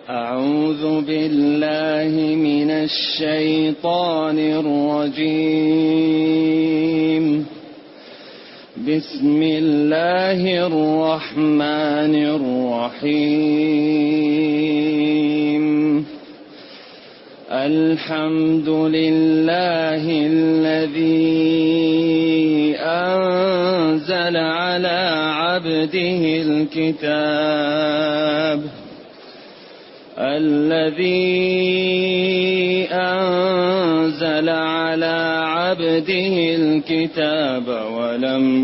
أعوذ بالله من الشيطان الرجيم. بسم الله الرحمن الرحيم. الحمد لله الذي أنزل على عبده الكتاب ولم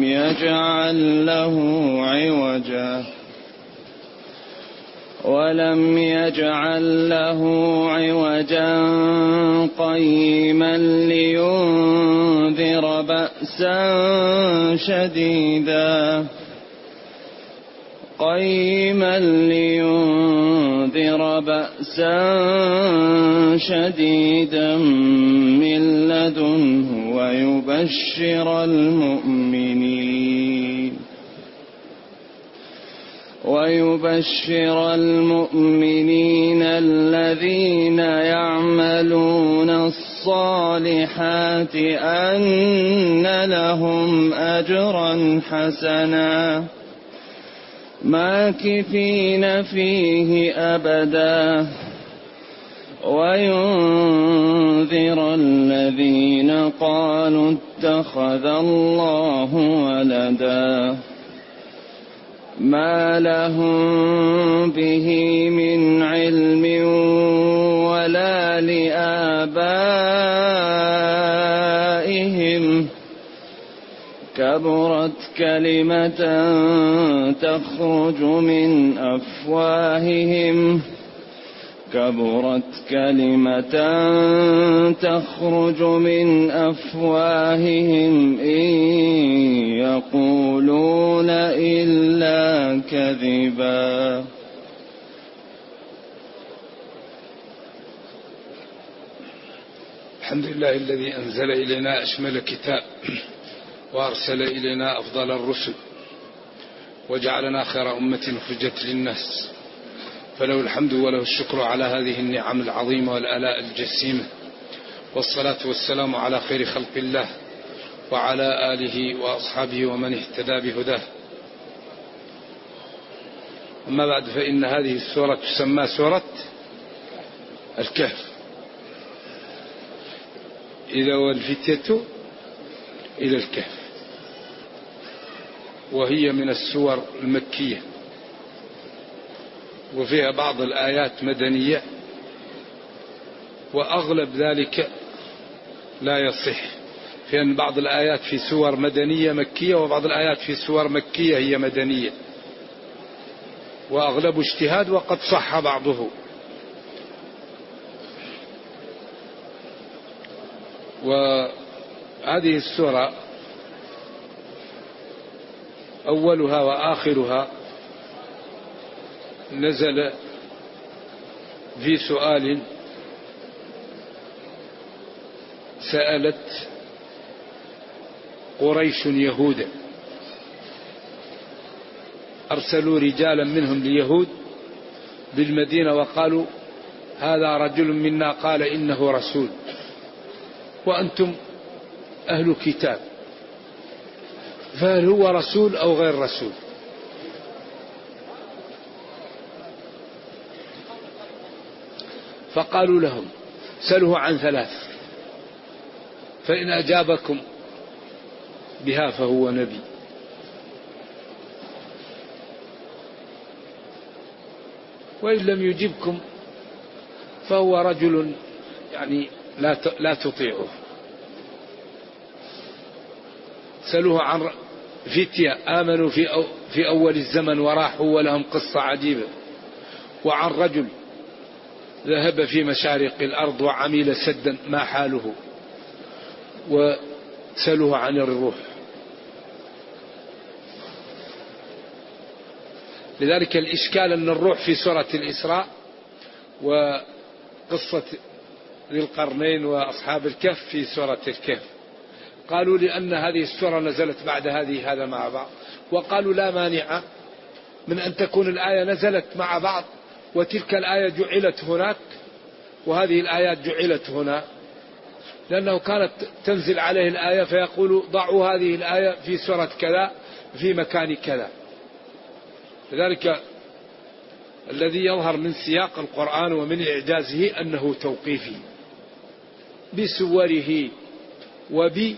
يجعل له عوجا قيما لينذر بأسا شديدا من لدنه ويبشر المؤمنين الذين يعملون الصالحات أن لهم أجرا حسنا ماكثين فيه أبدا وينذر الذين قالوا اتخذ الله ولدا ما لهم به من علم ولا لآبائهم كبرت كلمة تخرج من أفواههم إن يقولون إلا كذبا. الحمد لله الذي أنزل إلينا أشمل كتاب وأرسل إلينا أفضل الرسل وجعلنا خير أمة أخرجت للناس، فله الحمد وله الشكر على هذه النعم العظيمة والآلاء الجسيمة، والصلاة والسلام على خير خلق الله وعلى آله وأصحابه ومن اهتدى بهداه. أما بعد، فإن هذه السورة تسمى سورة الكهف. إذا والفتية إلى الكهف، وهي من السور المكية، وفيها بعض الآيات مدنية، وأغلب ذلك لا يصح، فإن بعض الآيات في سور مدنية مكية، وبعض الآيات في سور مكية هي مدنية، وأغلب اجتهاد وقد صح بعضه. وهذه السورة أولها وآخرها نزل في سؤال سألت قريش يهودا، أرسلوا رجالا منهم ليهود بالمدينة وقالوا هذا رجل منا قال إنه رسول وأنتم أهل كتاب، فهل هو رسول أو غير رسول؟ فقالوا لهم سلوه عن ثلاث، فإن أجابكم بها فهو نبي، وإن لم يجبكم فهو رجل يعني لا تطيعه. سألوه عن فتية آمنوا في أول الزمن وراحوا ولهم قصة عجيبة، وعن رجل ذهب في مشارق الأرض وعمل سدا ما حاله، وسألوه عن الروح. لذلك الإشكال أن الروح في سورة الإسراء، وقصة ذي القرنين وأصحاب الكهف في سورة الكهف. قالوا لأن هذه السورة نزلت بعد هذا مع بعض، وقالوا لا مانع من أن تكون الآية نزلت مع بعض وتلك الآية جعلت هناك وهذه الآيات جعلت هنا، لأنه كانت تنزل عليه الآية فيقول ضعوا هذه الآية في سورة كذا في مكان كذا. لذلك الذي يظهر من سياق القرآن ومن إعجازه أنه توقيفي بسوره وبآياته.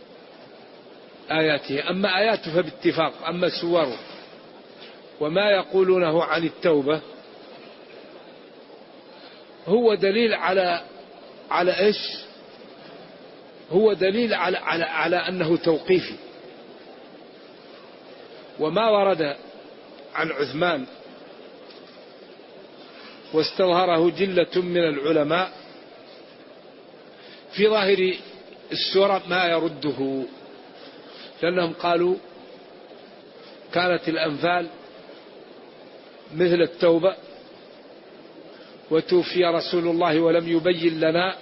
أما آياته فباتفاق، أما سوره وما يقولونه عن التوبة هو دليل على إيش؟ هو دليل على أنه توقيفي. وما ورد عن عثمان واستظهره جلة من العلماء في ظاهر السورة ما يرده، لأنهم قالوا كانت الأنفال مثل التوبة وتوفي رسول الله ولم يبين لنا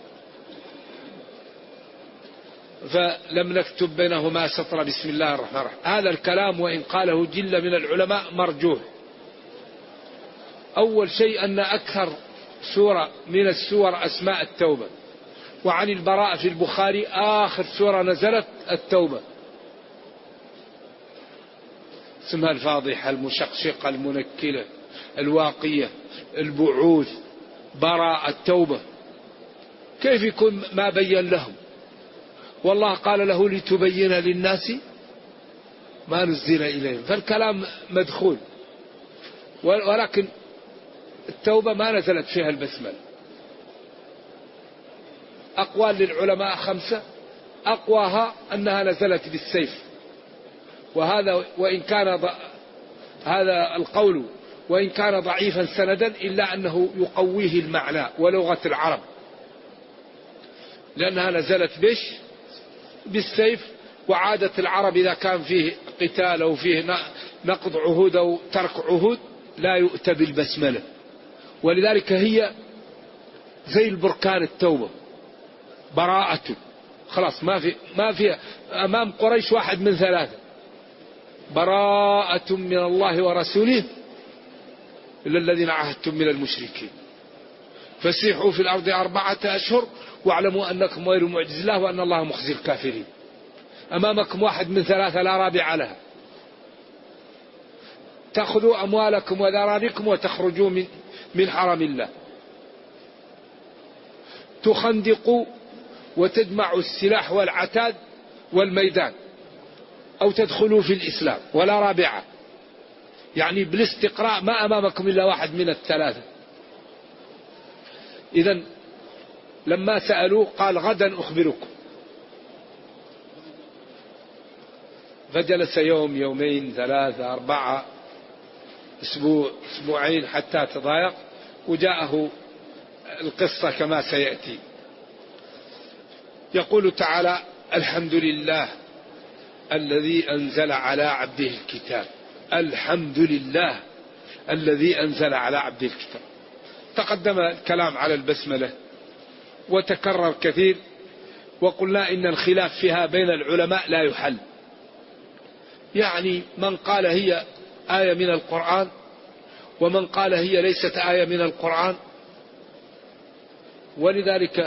فلم نكتب بينهما سطر بسم الله الرحمن الرحيم. هذا الكلام وإن قاله جل من العلماء مرجوح. أول شيء أن أكثر سورة من السور أسماء التوبة، وعن البراء في البخاري آخر سورة نزلت التوبة، اسمها الفاضحة، المشقشقة، المنكلة، الواقية، البعوث، براء، التوبة. كيف يكون ما بين لهم؟ والله قال له لتبين للناس ما نزل إليهم، فالكلام مدخول. ولكن التوبة ما نزلت فيها البسملة. أقوال للعلماء 5، أقواها أنها نزلت بالسيف، وهذا وإن كان هذا القول وإن كان ضعيفا سندا إلا أنه يقويه المعنى ولغة العرب، لأنها نزلت بالسيف. وعادة العرب إذا كان فيه قتال أو فيه نقض عهود أو ترك عهود لا يؤتى بالبسملة، ولذلك هي زي البركان التوبة، براءة، خلاص ما في أمام قريش واحد من 3، براءة من الله ورسوله إلا الذين عاهدتم من المشركين فسيحوا في الأرض 4 أشهر واعلموا أنكم غير معجز الله وأن الله مخزي الكافرين. أمامكم واحد من 3 لا رابع لها، تأخذوا أموالكم وذراريكم وتخرجوا من حرم الله، تخندقوا وتجمعوا السلاح والعتاد والميدان، أو تدخلوا في الإسلام ولا رابعة. يعني بالاستقراء ما أمامكم إلا واحد من 3. إذن لما سألوا قال غدا أخبركم، فجلس يوم، يومين، 3، 4، أسبوع، أسبوعين، حتى تضايق وجاءه القصة كما سيأتي. يقول تعالى الحمد لله الذي أنزل على عبده الكتاب. الحمد لله الذي أنزل على عبده الكتاب. تقدم الكلام على البسملة وتكرر كثير، وقلنا إن الخلاف فيها بين العلماء لا يحل. يعني من قال هي آية من القرآن، ومن قال هي ليست آية من القرآن. ولذلك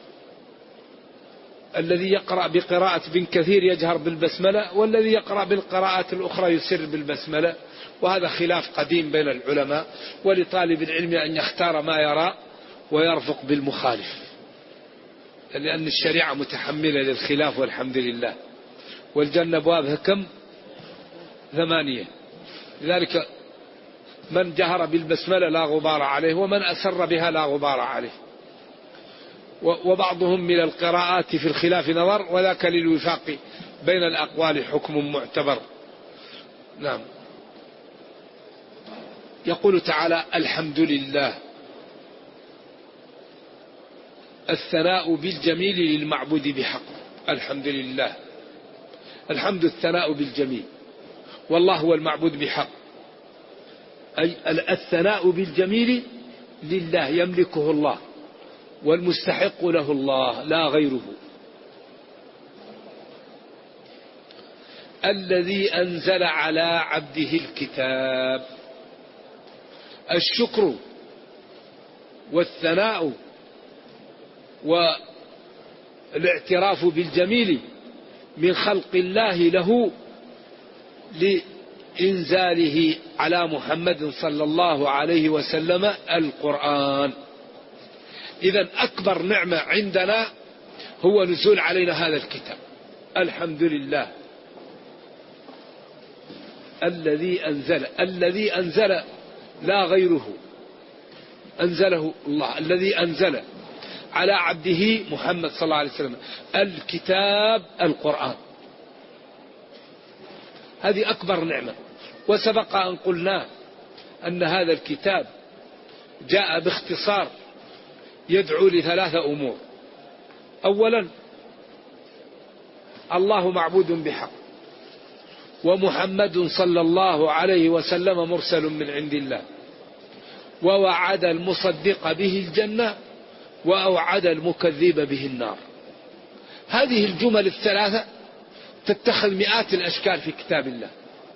الذي يقرأ بقراءة ابن كثير يجهر بالبسملة، والذي يقرأ بالقراءات الأخرى يسر بالبسملة، وهذا خلاف قديم بين العلماء. ولطالب العلم أن يختار ما يرى ويرفق بالمخالف، لأن الشريعة متحملة للخلاف والحمد لله. والجنة أبوابها كم؟ 8. لذلك من جهر بالبسملة لا غبار عليه، ومن أسر بها لا غبار عليه. وبعضهم من القراءات في الخلاف نظر، وذاك للوفاق بين الأقوال حكم معتبر. نعم. يقول تعالى الحمد لله، الثناء بالجميل للمعبود بحق. الحمد لله، الحمد الثناء بالجميل، والله هو المعبود بحق. أي الثناء بالجميل لله يملكه الله، والمستحق له الله لا غيره. الذي أنزل على عبده الكتاب. الشكر والثناء والاعتراف بالجميل من خلق الله له لإنزاله على محمد صلى الله عليه وسلم القرآن. إذن أكبر نعمة عندنا هو نزول علينا هذا الكتاب. الحمد لله الذي أنزل لا غيره، أنزله الله، الذي أنزل على عبده محمد صلى الله عليه وسلم الكتاب القرآن. هذه أكبر نعمة. وسبق أن قلنا أن هذا الكتاب جاء باختصار يدعو لثلاثة أمور. أولا الله معبود بحق، ومحمد صلى الله عليه وسلم مرسل من عند الله، ووعد المصدق به الجنة، وأوعد المكذب به النار. هذه الجمل الثلاثة تتخذ مئات الأشكال في كتاب الله.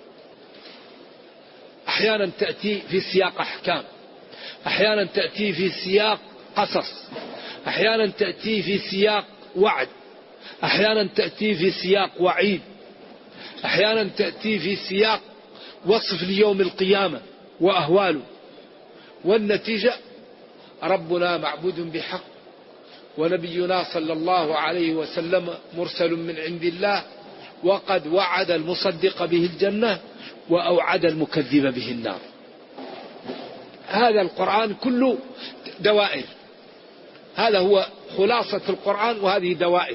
أحيانا تأتي في سياق أحكام، أحيانا تأتي في سياق قصص، أحيانا تأتي في سياق وعد، أحيانا تأتي في سياق وعيد، أحيانا تأتي في سياق وصف ليوم القيامة وأهواله. والنتيجة ربنا معبود بحق، ونبينا صلى الله عليه وسلم مرسل من عند الله، وقد وعد المصدق به الجنة، وأوعد المكذب به النار. هذا القرآن كله دوائر، هذا هو خلاصة القرآن، وهذه دوائر.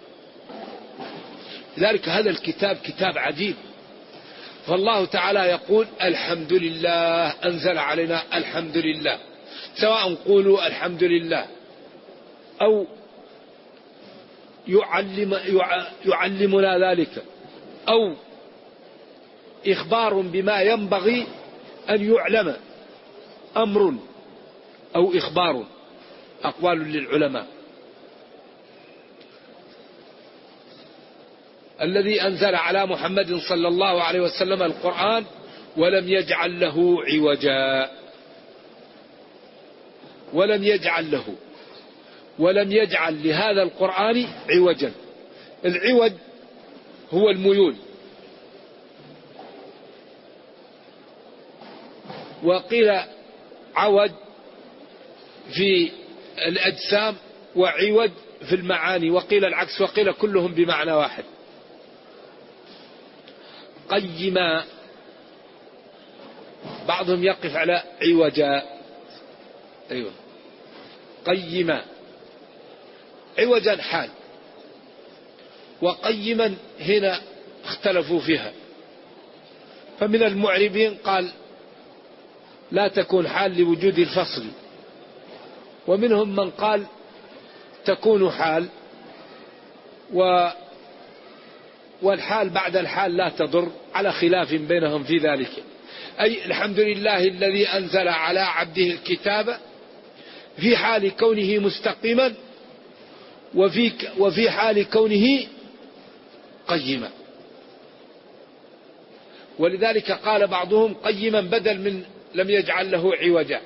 لذلك هذا الكتاب كتاب عجيب. فالله تعالى يقول الحمد لله أنزل علينا الحمد لله، سواء قولوا الحمد لله أو يعلمنا ذلك، أو إخبار بما ينبغي أن يعلم، أمر أو إخبار، أقوال للعلماء. الذي أنزل على محمد صلى الله عليه وسلم القرآن ولم يجعل له عوجا، ولم يجعل لهذا القرآن عوجا. العوج هو الميول، وقيل عوج في الأجسام وعوج في المعاني، وقيل العكس، وقيل كلهم بمعنى واحد. قيما، بعضهم يقف على عوجا، أيوة، قيما، عوجا حال، وقيما هنا اختلفوا فيها. فمن المعربين قال لا تكون حال لوجود الفصل، ومنهم من قال تكون حال، والحال بعد الحال لا تضر، على خلاف بينهم في ذلك. أي الحمد لله الذي أنزل على عبده الكتاب في حال كونه مستقيما، وفي حال كونه قيما. ولذلك قال بعضهم قيما بدل من لم يجعل له عوجا،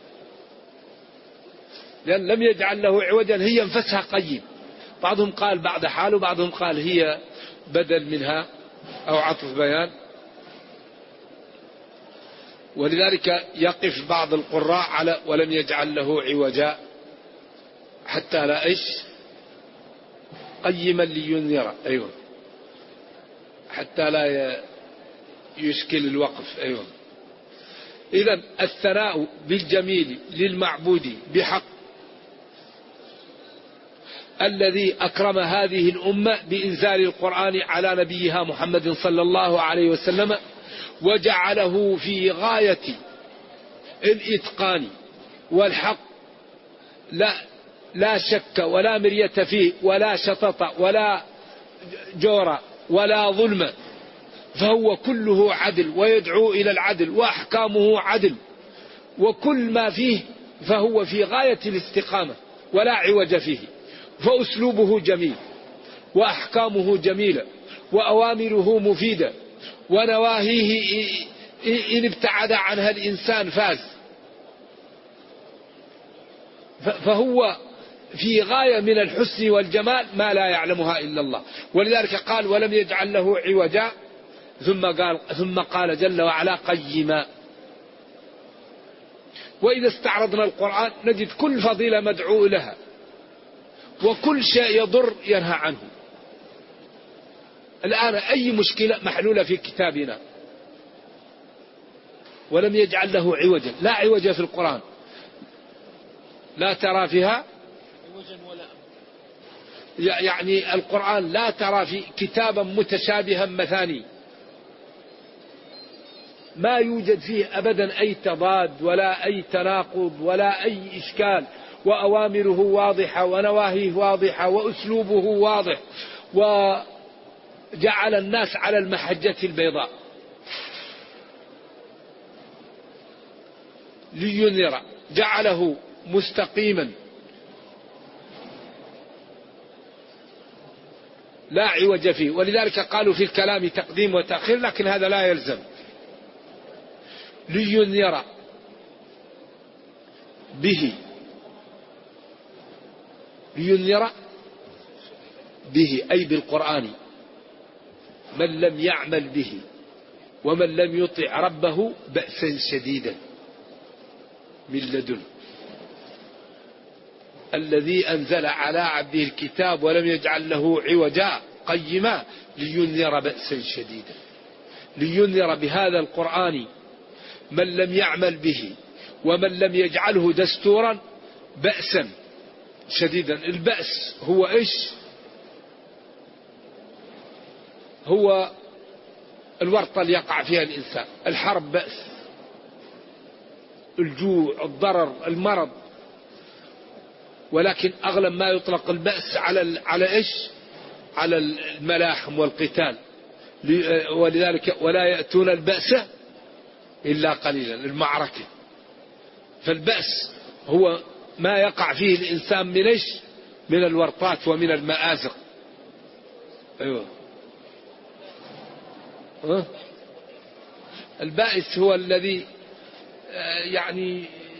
لأن لم يجعل له عوجا هي انفسها قيم. بعضهم قال بعد حال، وبعضهم قال هي بدل منها أو عطف بيان. ولذلك يقف بعض القراء على ولم يجعل له عوجا حتى لا قيما لينذر، أيوة، حتى لا يشكل الوقف، أيوة. إذن الثناء بالجميل للمعبود بحق الذي أكرم هذه الأمة بإنزال القرآن على نبيها محمد صلى الله عليه وسلم، وجعله في غاية الإتقان والحق، لا شك ولا مرية فيه، ولا شطط ولا جور ولا ظلم، فهو كله عدل ويدعو إلى العدل، وأحكامه عدل، وكل ما فيه فهو في غاية الاستقامة ولا عوج فيه. فأسلوبه جميل، وأحكامه جميلة، وأوامره مفيدة، ونواهيه إن ابتعد عنها الإنسان فاز، فهو في غاية من الحسن والجمال ما لا يعلمها إلا الله. ولذلك قال ولم يجعل له عوجا، ثم قال جل وعلا قيما. وإذا استعرضنا القرآن نجد كل فضيلة مدعو لها، وكل شيء يضر ينهى عنه. الآن أي مشكلة محلولة في كتابنا، ولم يجعل له عوجا، لا عوج في القرآن، لا ترى فيها يعني القرآن لا ترى في كتابا متشابها مثاني، ما يوجد فيه أبدا أي تضاد ولا أي تناقض ولا أي إشكال، وأوامره واضحة ونواهيه واضحة وأسلوبه واضح، وجعل الناس على المحجة البيضاء لينذر، جعله مستقيما لا عوج فيه. ولذلك قالوا في الكلام تقديم وتأخير، لكن هذا لا يلزم. لينذر به، لينذر به أي بالقرآن من لم يعمل به ومن لم يطع ربه بأسا شديدا من لدنه، الذي أنزل على عبده الكتاب ولم يجعل له عوجا قيما لينذر بأسا شديدا. لينذر بهذا القرآن من لم يعمل به ومن لم يجعله دستورا بأسا شديدا. البأس هو إيش؟ هو الورطة اللي يقع فيها الإنسان. الحرب بأس، الجوع، الضرر، المرض، ولكن أغلب ما يطلق البأس على إيش؟ على الملاحم والقتال. ولذلك ولا يأتون البأس إلا قليلا، المعركة. فالبأس هو ما يقع فيه الإنسان من إيش؟ من الورطات ومن المآزق. أيوة. البائس هو الذي يعني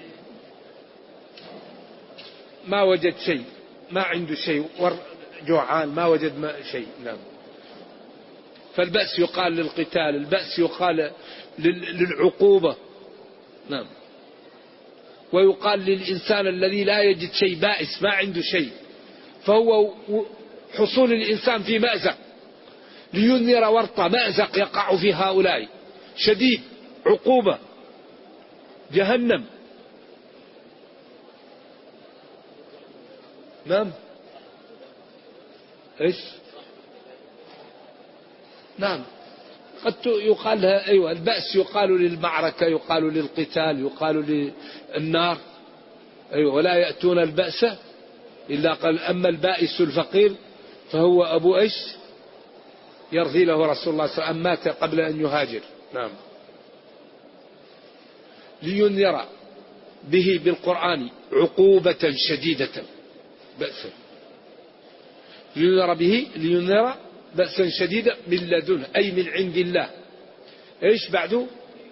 ما وجد شيء، ما عنده شيء، جوعان ما وجد شيء. نعم. فالبأس يقال للقتال، البأس يقال للعقوبة. نعم. ويقال للإنسان الذي لا يجد شيء بائس، ما عنده شيء، فهو حصول الإنسان في مأزق. لينذر ورطة، مأزق يقع في هؤلاء شديد، عقوبة جهنم. نعم. ايش؟ نعم. قد يقال لها ايوه البأس يقال للمعركة، يقال للقتال، يقال للنار. ايوه. ولا يأتون البأس إلا قال. أما البائس الفقير فهو أبو إيش؟ يرثي له رسول الله صلى الله عليه وسلم، مات قبل أن يهاجر. نعم. لينذر به بالقرآن عقوبة شديدة بأسا. لينذر به، لينذر بأسا شديدا من لدنه أي من عند الله. إيش بعده؟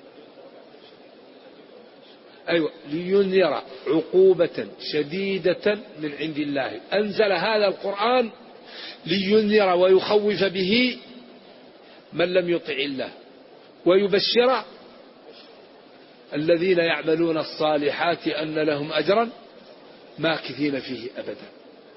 أيوة. لينذر عقوبة شديدة من عند الله. أنزل هذا القرآن لينذر ويخوف به من لم يطع الله، ويبشر الذين يعملون الصالحات أن لهم أجرا ماكثين فيه أبدا.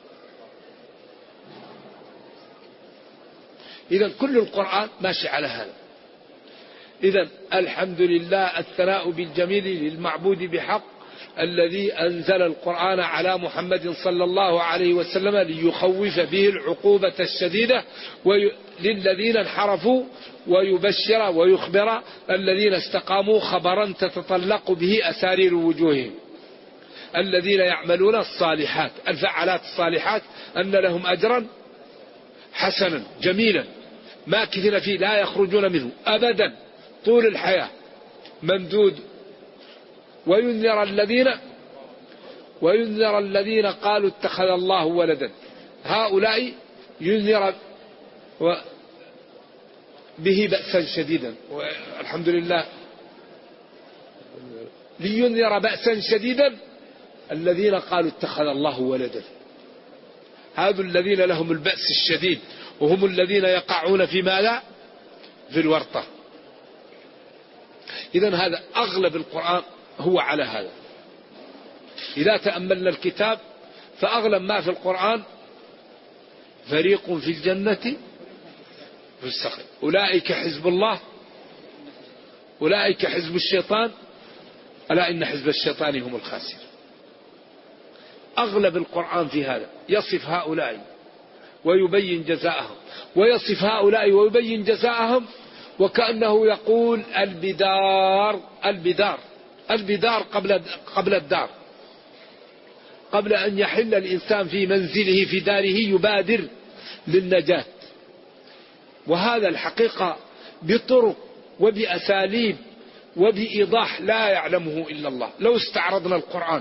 إذن كل القرآن ماشي على هذا. إذن الحمد لله، الثناء بالجميل للمعبود بحق الذي أنزل القرآن على محمد صلى الله عليه وسلم ليخوف به العقوبة الشديدة للذين انحرفوا، ويبشر ويخبر الذين استقاموا خبرا تتطلق به أسارير وجوههم. الذين يعملون الصالحات، الفعالات الصالحات، أن لهم أجرا حسنا جميلا ماكثين فيه لا يخرجون منه أبدا طول الحياة ممدود. وينذر الذين قالوا اتخذ الله ولدا، هؤلاء ينذر به بأسا شديدا. والحمد لله. لينذر بأسا شديدا الذين قالوا اتخذ الله ولدا، هذا الذين لهم البأس الشديد، وهم الذين يقعون في ماذا؟ في الورطة. إذن هذا أغلب القرآن هو على هذا. إذا تأملنا الكتاب فأغلب ما في القرآن فريق في الجنة في السعير، أولئك حزب الله، أولئك حزب الشيطان، ألا إن حزب الشيطان هم الخاسرون. أغلب القرآن في هذا، يصف هؤلاء ويبين جزاءهم، ويصف هؤلاء ويبين جزاءهم، وكأنه يقول البدار البدار البدار قبل الدار. قبل أن يحل الإنسان في منزله في داره يبادر للنجاة. وهذا الحقيقة بطرق وبأساليب وبإيضاح لا يعلمه إلا الله. لو استعرضنا القرآن،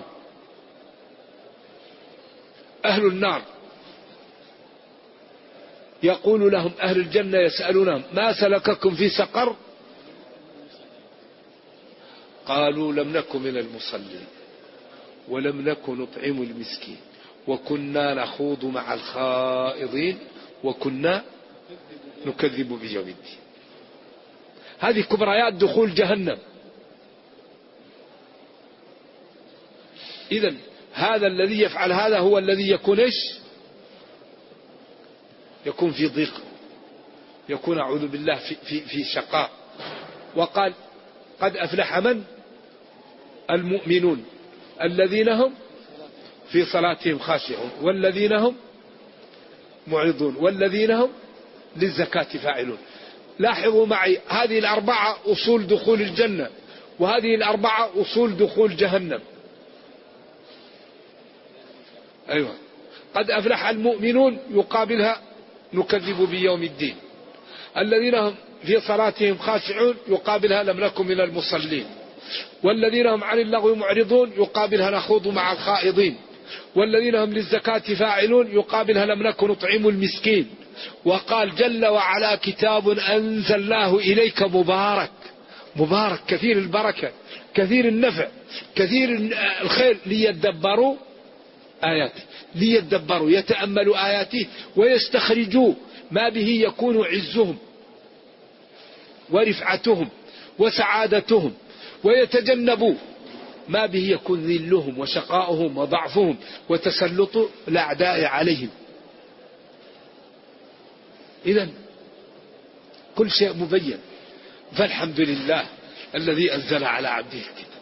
أهل النار يقول لهم أهل الجنة، يسألونهم ما سلككم في سقر؟ قالوا لم نكن من المصلين ولم نكن نطعم المسكين وكنا نخوض مع الخائضين وكنا نكذب بيوم الدين. هذه كبريات دخول جهنم. إذن هذا الذي يفعل هذا هو الذي يكون إيش؟ يكون في ضيق، يكون أعوذ بالله في شقاء. وقال قد أفلح من؟ المؤمنون الذين هم في صلاتهم خاشعون والذين هم معرضون والذين هم للزكاة فاعلون. لاحظوا معي هذه الأربعة أصول دخول الجنة، وهذه الأربعة أصول دخول جهنم. أيوة، قد أفلح المؤمنون يقابلها نكذب بيوم الدين، الذين هم في صلاتهم خاشعون يقابلها لم نكن من المصلين، والذين هم عن اللغو معرضون يقابلها نخوض مع الخائضين، والذين هم للزكاة فاعلون يقابلها لم نكن نطعم المسكين. وقال جل وعلا كتاب أنزلناه إليك مبارك، مبارك كثير البركة كثير النفع كثير الخير، ليدبروا آياته، ليدبروا يتأملوا آياته ويستخرجوا ما به يكون عزهم ورفعتهم وسعادتهم، ويتجنبوا ما به يكون ذلهم وشقاؤهم وضعفهم وتسلط الأعداء عليهم. إذن كل شيء مبين. فالحمد لله الذي أنزل على عبده الكتاب،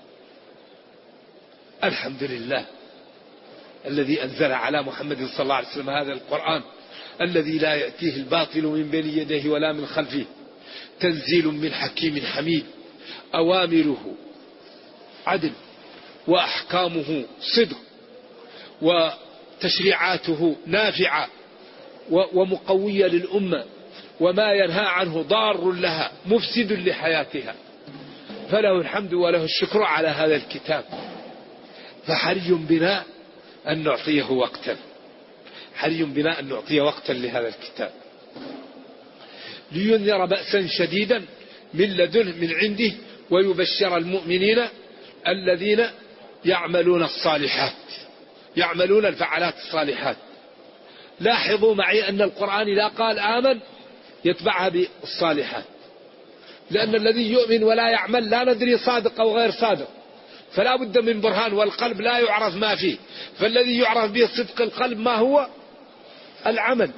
الحمد لله الذي أنزل على محمد صلى الله عليه وسلم هذا القرآن الذي لا يأتيه الباطل من بين يديه ولا من خلفه، تنزيل من حكيم حميد، أوامره عدل وأحكامه صدق وتشريعاته نافعة ومقوية للأمة، وما ينهى عنه ضار لها مفسد لحياتها. فله الحمد وله الشكر على هذا الكتاب. فحري بنا أن نعطيه وقتا، حري بنا أن نعطيه وقتا لهذا الكتاب لينذر بأسا شديدا من لدنه من عنده ويبشر المؤمنين الذين يعملون الصالحات، يعملون الفعالات الصالحات. لاحظوا معي أن القرآن إذا قال آمن يتبعها بالصالحات، لأن الذي يؤمن ولا يعمل لا ندري صادق أو غير صادق، فلا بد من برهان، والقلب لا يعرف ما فيه، فالذي يعرف به صدق القلب ما هو؟ العمل.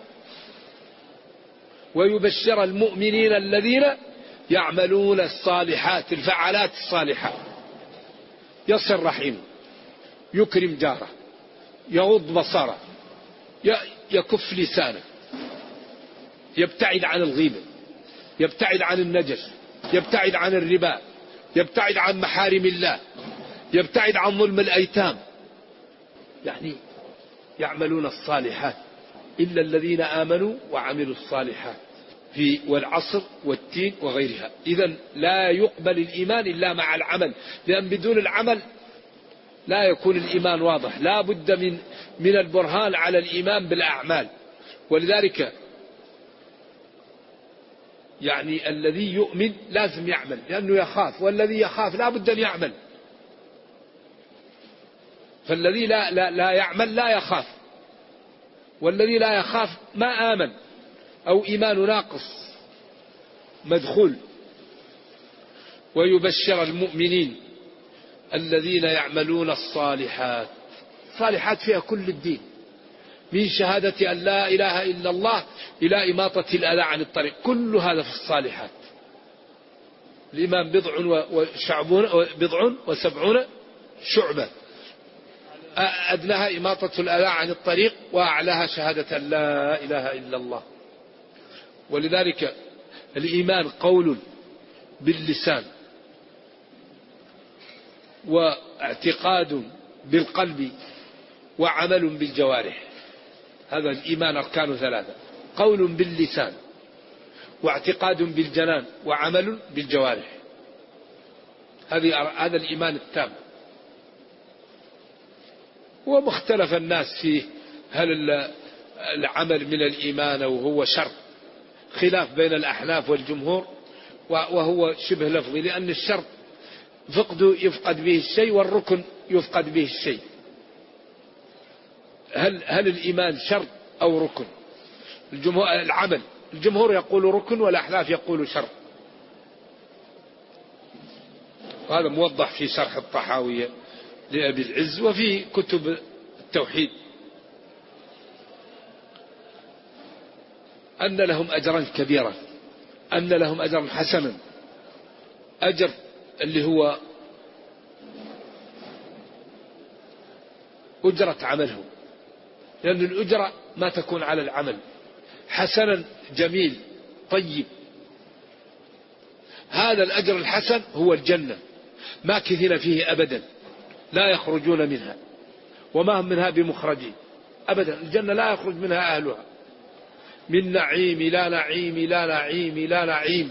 ويبشر المؤمنين الذين يعملون الصالحات الفعالات الصالحات، يصل رحمه، يكرم جاره، يغض بصره، يكف لسانه، يبتعد عن الغيبة، يبتعد عن النجس، يبتعد عن الربا، يبتعد عن محارم الله، يبتعد عن ظلم الأيتام. يعني يعملون الصالحات إلا الذين آمنوا وعملوا الصالحات في والعصر والتين وغيرها. إذن لا يقبل الإيمان إلا مع العمل، لأن بدون العمل لا يكون الإيمان واضح، لا بد من البرهان على الإيمان بالأعمال. ولذلك يعني الذي يؤمن لازم يعمل لأنه يخاف، والذي يخاف لا بد أن يعمل. فالذي لا يعمل لا يخاف، والذي لا يخاف ما آمن أو إيمان ناقص مدخول. ويبشر المؤمنين الذين يعملون الصالحات. الصالحات فيها كل الدين، من شهادة أن لا إله إلا الله إلى إماطة الأذى عن الطريق، كل هذا في الصالحات. الإيمان بضع وسبعون شعبة، أدناها إماطة الأذى عن الطريق، وأعلاها شهادة أن لا إله إلا الله. ولذلك الإيمان قول باللسان واعتقاد بالقلب وعمل بالجوارح. هذا الإيمان أركان ثلاثة: قول باللسان واعتقاد بالجنان وعمل بالجوارح. هذا الإيمان التام. ومختلف الناس فيه، هل العمل من الإيمان أو هو شر، خلاف بين الأحناف والجمهور، وهو شبه لفظي، لأن الشر يفقد به الشيء، والركن يفقد به الشيء. هل الإيمان شر أو ركن؟ الجمهور يقول ركن، والأحناف يقول شر. وهذا موضح في شرح الطحاوية لأبي العز وفي كتب التوحيد، أن لهم أجرا كبيرا، أن لهم أجرا حسنا. أجر اللي هو أجرة عملهم، لأن الأجرة ما تكون على العمل. حسنا جميل طيب، هذا الأجر الحسن هو الجنة، ماكثين فيه أبدا، لا يخرجون منها، وما هم منها بمخرجين أبدا. الجنة لا يخرج منها أهلها، من نعيم لا نعيم لا نعيم لا نعيم،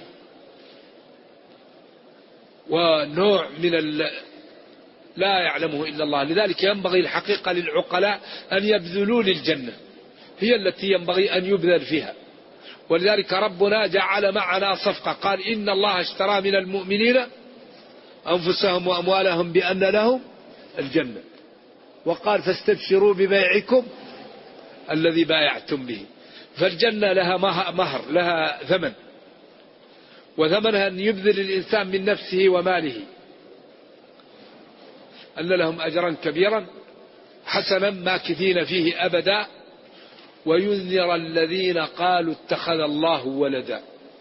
ونوع من لا يعلمه إلا الله. لذلك ينبغي الحقيقة للعقلاء أن يبذلوا للجنة، هي التي ينبغي أن يبذل فيها. ولذلك ربنا جعل معنا صفقة، قال إن الله اشترى من المؤمنين أنفسهم وأموالهم بأن لهم الجنة، وقال فاستبشروا ببيعكم الذي بايعتم به. فالجنة لها مهر، لها ثمن، وثمنها أن يبذل الإنسان من نفسه وماله. أن لهم أجرا كبيرا حسنا ماكثين فيه أبدا. وينذر الذين قالوا اتخذ الله ولدا،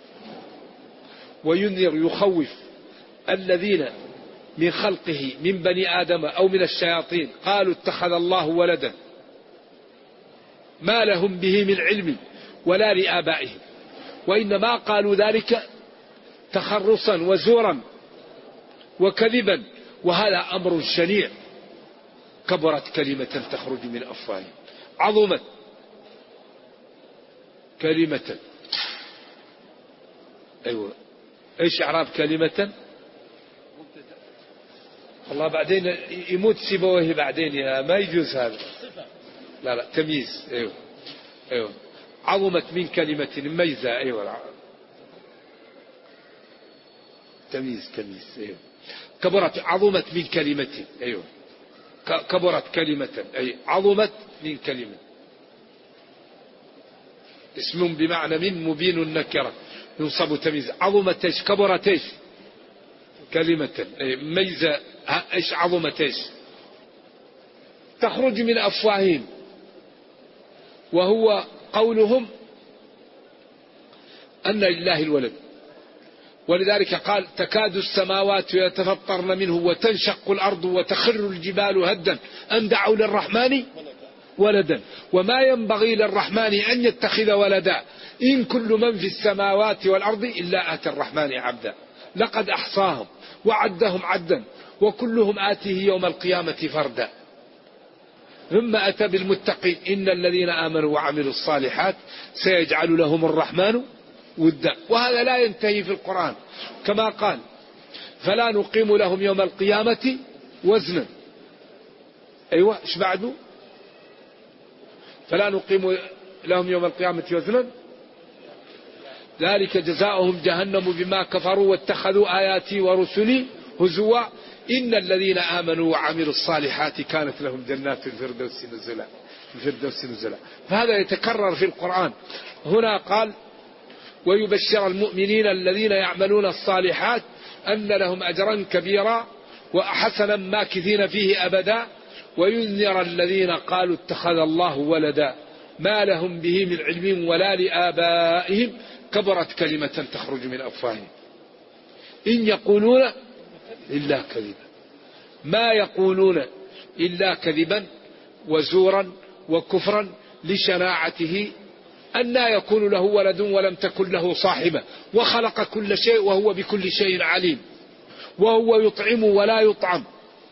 وينذر يخوف الذين من خلقه من بني آدم أو من الشياطين قالوا اتخذ الله ولدا، ما لهم به من علم ولا لآبائهم، وإنما قالوا ذلك تخرصا وزورا وكذبا، وهذا أمر شنيع. كبرت كلمة تخرج من أفواههم، عظمت كلمة. أيوة، إيش إعراب كلمة؟ والله بعدين يموت سيبويه بعدين، يا ما يجوز هذا. لا تمييز. أيوة عظمت من كلمة مميزة. أيوة تمييز. أيوة كبرت، عظمت من كلمة. أيوة كبرت كلمة، أي عظمت من كلمة. اسم بمعنى من مبين النكرة ينصب تمييز. عظمت ايش؟ كبرت ايش؟ كلمة ميزة. ايش عظمت ايش؟ تخرج من أفواههم، وهو قولهم أن لله الولد. ولذلك قال تكاد السماوات يتفطرن منه وتنشق الأرض وتخر الجبال هدا أن دعوا للرحمن ولدا، وما ينبغي للرحمن أن يتخذ ولدا، إن كل من في السماوات والأرض إلا آتي الرحمن عبدا، لقد أحصاهم وعدهم عدا وكلهم آتيه يوم القيامة فردا. ثم أتى بالمتقين إن الذين آمنوا وعملوا الصالحات سيجعل لهم الرحمن ودا. وهذا لا ينتهي في القرآن، كما قال فلا نقيم لهم يوم القيامة وزنا. أيوة إيش بعده؟ فلا نقيم لهم يوم القيامة وزنا ذلك جزاؤهم جهنم بما كفروا واتخذوا آياتي ورسلي هزوا إن الذين آمنوا وعملوا الصالحات كانت لهم جنات الفردوس نزلا. فهذا يتكرر في القرآن. هنا قال ويبشر المؤمنين الذين يعملون الصالحات أن لهم أجرا كبيرا وحسنا ماكثين فيه أبدا، وينذر الذين قالوا اتخذ الله ولدا ما لهم به من علم ولا لآبائهم كبرت كلمة تخرج من أفواههم إن يقولون إلا كذبا. ما يقولون إلا كذبا وزورا وكفرا لشناعته، أن لا يكون له ولد ولم تكن له صاحبة وخلق كل شيء وهو بكل شيء عليم، وهو يطعم ولا يطعم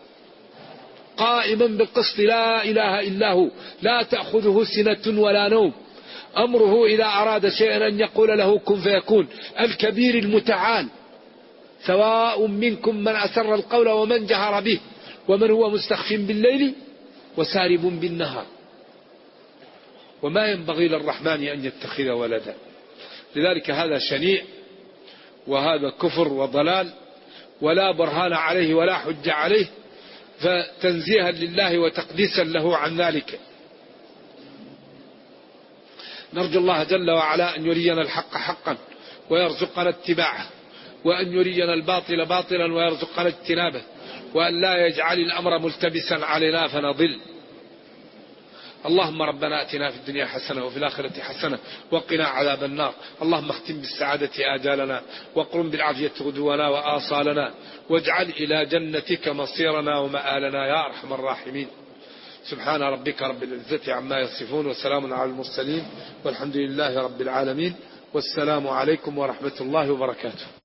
قائما بالقسط لا إله إلا هو لا تأخذه سنة ولا نوم أمره إذا أراد شيئا أن يقول له كن فيكون الكبير المتعال سواء منكم من أسر القول ومن جهر به ومن هو مستخف بالليل وسارب بالنهار وما ينبغي للرحمن أن يتخذ ولدا. لذلك هذا شنيع وهذا كفر وضلال ولا برهان عليه ولا حج عليه، فتنزيها لله وتقديسا له عن ذلك. نرجو الله جل وعلا أن يرينا الحق حقا ويرزقنا اتباعه، وأن يرينا الباطل باطلا ويرزقنا اجتنابه، وأن لا يجعل الأمر ملتبسا علينا فنضل. اللهم ربنا أتنا في الدنيا حسنة وفي الآخرة حسنة وقنا عذاب النار. اللهم اختم بالسعادة آجالنا وقرم بالعافية غدونا وآصالنا، واجعل إلى جنتك مصيرنا ومآلنا يا أرحم الراحمين. سبحان ربك رب العزة عما يصفون وسلام على المرسلين والحمد لله رب العالمين، والسلام عليكم ورحمة الله وبركاته.